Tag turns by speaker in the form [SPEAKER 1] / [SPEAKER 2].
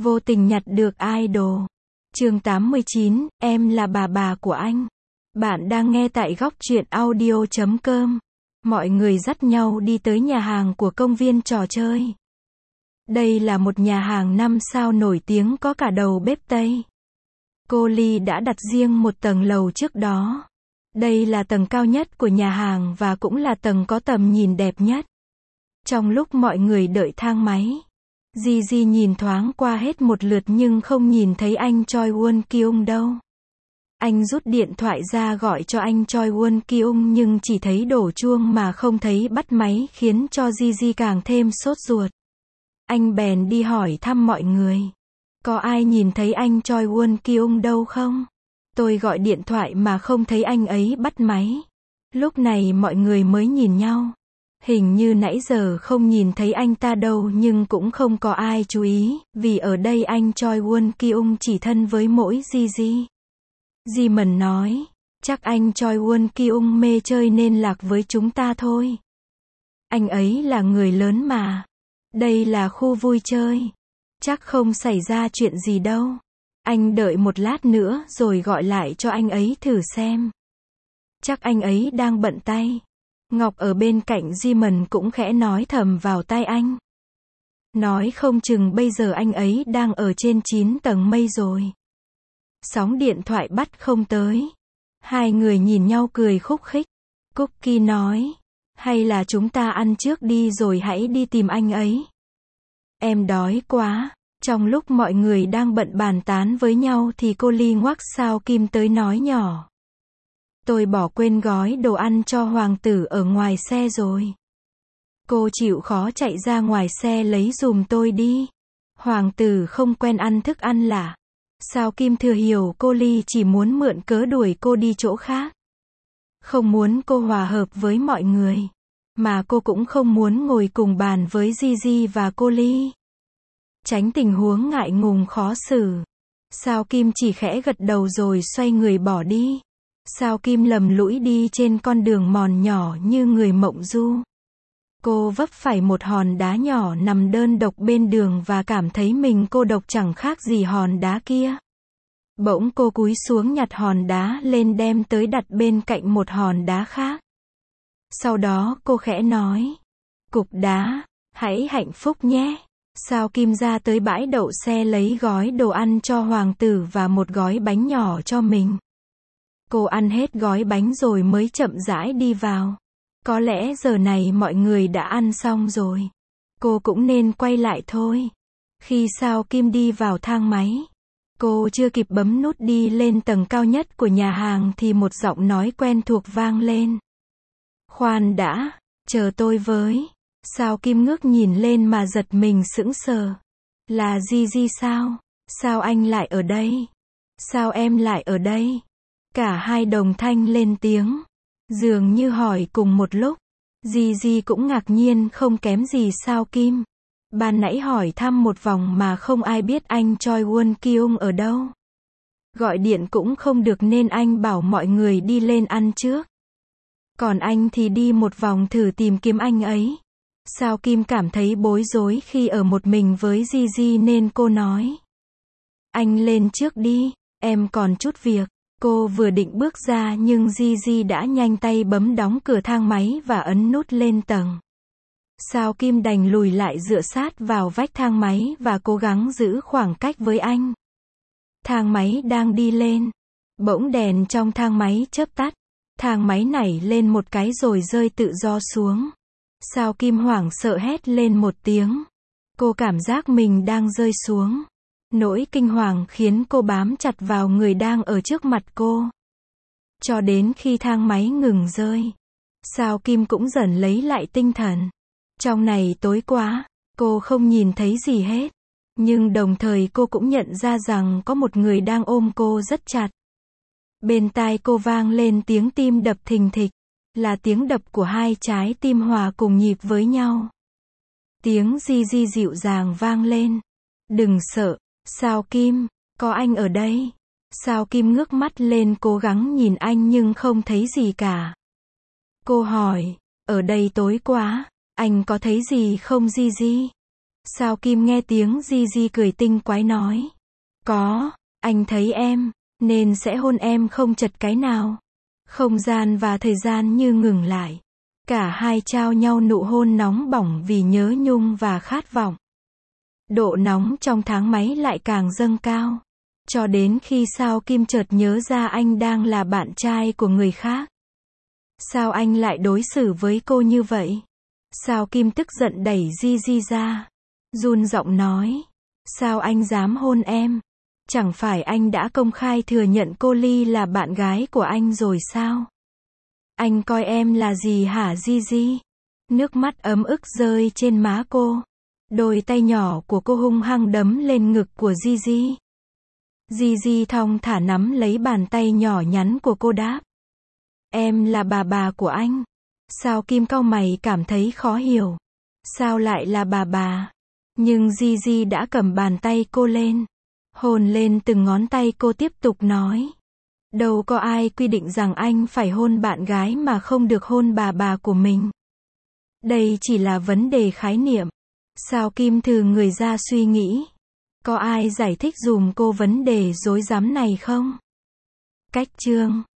[SPEAKER 1] Vô tình nhặt được idol. Chương 89, em là bà của anh. Bạn đang nghe tại góc truyện audio.com. Mọi người dắt nhau đi tới nhà hàng của công viên trò chơi. Đây là một nhà hàng 5 sao nổi tiếng có cả đầu bếp Tây. Cô Ly đã đặt riêng một tầng lầu trước đó. Đây là tầng cao nhất của nhà hàng và cũng là tầng có tầm nhìn đẹp nhất. Trong lúc mọi người đợi thang máy, Gigi nhìn thoáng qua hết một lượt nhưng không nhìn thấy anh Choi Won Kyung đâu. Anh rút điện thoại ra gọi cho anh Choi Won Kyung nhưng chỉ thấy đổ chuông mà không thấy bắt máy khiến cho Gigi càng thêm sốt ruột. Anh bèn đi hỏi thăm mọi người. Có ai nhìn thấy anh Choi Won Kyung đâu không? Tôi gọi điện thoại mà không thấy anh ấy bắt máy. Lúc này mọi người mới nhìn nhau. Hình như nãy giờ không nhìn thấy anh ta đâu nhưng cũng không có ai chú ý, vì ở đây anh Choi Won Kyung chỉ thân với mỗi Gigi. Jimin nói, chắc anh Choi Won Kyung mê chơi nên lạc với chúng ta thôi. Anh ấy là người lớn mà. Đây là khu vui chơi. Chắc không xảy ra chuyện gì đâu. Anh đợi một lát nữa rồi gọi lại cho anh ấy thử xem. Chắc anh ấy đang bận tay. Ngọc ở bên cạnh Jimin cũng khẽ nói thầm vào tai anh. Nói không chừng bây giờ anh ấy đang ở trên 9 tầng mây rồi. Sóng điện thoại bắt không tới. Hai người nhìn nhau cười khúc khích. Cookie nói, hay là chúng ta ăn trước đi rồi hãy đi tìm anh ấy. Em đói quá. Trong lúc mọi người đang bận bàn tán với nhau thì cô Ly ngoắc sao Kim tới nói nhỏ. Tôi bỏ quên gói đồ ăn cho hoàng tử ở ngoài xe rồi. Cô chịu khó chạy ra ngoài xe lấy giùm tôi đi. Hoàng tử không quen ăn thức ăn lạ. Sao Kim thừa hiểu cô Ly chỉ muốn mượn cớ đuổi cô đi chỗ khác. Không muốn cô hòa hợp với mọi người. Mà cô cũng không muốn ngồi cùng bàn với Gigi và cô Ly. Tránh tình huống ngại ngùng khó xử. Sao Kim chỉ khẽ gật đầu rồi xoay người bỏ đi. Sao Kim lầm lũi đi trên con đường mòn nhỏ như người mộng du. Cô vấp phải một hòn đá nhỏ nằm đơn độc bên đường và cảm thấy mình cô độc chẳng khác gì hòn đá kia. Bỗng cô cúi xuống nhặt hòn đá lên đem tới đặt bên cạnh một hòn đá khác. Sau đó cô khẽ nói, cục đá, hãy hạnh phúc nhé. Sao Kim ra tới bãi đậu xe lấy gói đồ ăn cho hoàng tử và một gói bánh nhỏ cho mình. Cô ăn hết gói bánh rồi mới chậm rãi đi vào. Có lẽ giờ này mọi người đã ăn xong rồi. Cô cũng nên quay lại thôi. Khi Sao Kim đi vào thang máy, cô chưa kịp bấm nút đi lên tầng cao nhất của nhà hàng thì một giọng nói quen thuộc vang lên. Khoan đã, chờ tôi với. Sao Kim ngước nhìn lên mà giật mình sững sờ. Là Gigi sao? Sao anh lại ở đây? Sao em lại ở đây? Cả hai đồng thanh lên tiếng. Dường như hỏi cùng một lúc. Gigi cũng ngạc nhiên không kém gì Sao Kim. Ban nãy hỏi thăm một vòng mà không ai biết anh Choi Won Kyung ở đâu. Gọi điện cũng không được nên anh bảo mọi người đi lên ăn trước. Còn anh thì đi một vòng thử tìm kiếm anh ấy. Sao Kim cảm thấy bối rối khi ở một mình với Gigi nên cô nói. Anh lên trước đi, em còn chút việc. Cô vừa định bước ra nhưng Gigi đã nhanh tay bấm đóng cửa thang máy và ấn nút lên tầng. Sao Kim đành lùi lại dựa sát vào vách thang máy và cố gắng giữ khoảng cách với anh. Thang máy đang đi lên. Bỗng đèn trong thang máy chớp tắt. Thang máy nảy lên một cái rồi rơi tự do xuống. Sao Kim hoảng sợ hét lên một tiếng. Cô cảm giác mình đang rơi xuống. Nỗi kinh hoàng khiến cô bám chặt vào người đang ở trước mặt cô. Cho đến khi thang máy ngừng rơi. Sao Kim cũng dần lấy lại tinh thần. Trong này tối quá, cô không nhìn thấy gì hết. Nhưng đồng thời cô cũng nhận ra rằng có một người đang ôm cô rất chặt. Bên tai cô vang lên tiếng tim đập thình thịch. Là tiếng đập của hai trái tim hòa cùng nhịp với nhau. Tiếng Gigi dịu dàng vang lên. Đừng sợ, Sao Kim, có anh ở đây. Sao Kim ngước mắt lên cố gắng nhìn anh nhưng không thấy gì cả. Cô hỏi, ở đây tối quá, anh có thấy gì không Gigi? Sao Kim nghe tiếng Gigi cười tinh quái nói. Có, anh thấy em, nên sẽ hôn em không chật cái nào. Không gian và thời gian như ngừng lại. Cả hai trao nhau nụ hôn nóng bỏng vì nhớ nhung và khát vọng. Độ nóng trong tháng máy lại càng dâng cao. Cho đến khi Sao Kim chợt nhớ ra anh đang là bạn trai của người khác. Sao anh lại đối xử với cô như vậy? Sao Kim tức giận đẩy Gigi ra. Run giọng nói. Sao anh dám hôn em? Chẳng phải anh đã công khai thừa nhận cô Ly là bạn gái của anh rồi sao? Anh coi em là gì hả Gigi? Nước mắt ấm ức rơi trên má cô. Đôi tay nhỏ của cô hung hăng đấm lên ngực của Gigi. Gigi thong thả nắm lấy bàn tay nhỏ nhắn của cô đáp. Em là bà của anh. Sao Kim cau mày cảm thấy khó hiểu. Sao lại là bà? Nhưng Gigi đã cầm bàn tay cô lên. Hôn lên từng ngón tay cô tiếp tục nói. Đâu có ai quy định rằng anh phải hôn bạn gái mà không được hôn bà của mình. Đây chỉ là vấn đề khái niệm. Sao Kim thừ người ra suy nghĩ. Có ai giải thích dùm cô vấn đề rối rắm này không? Cách chương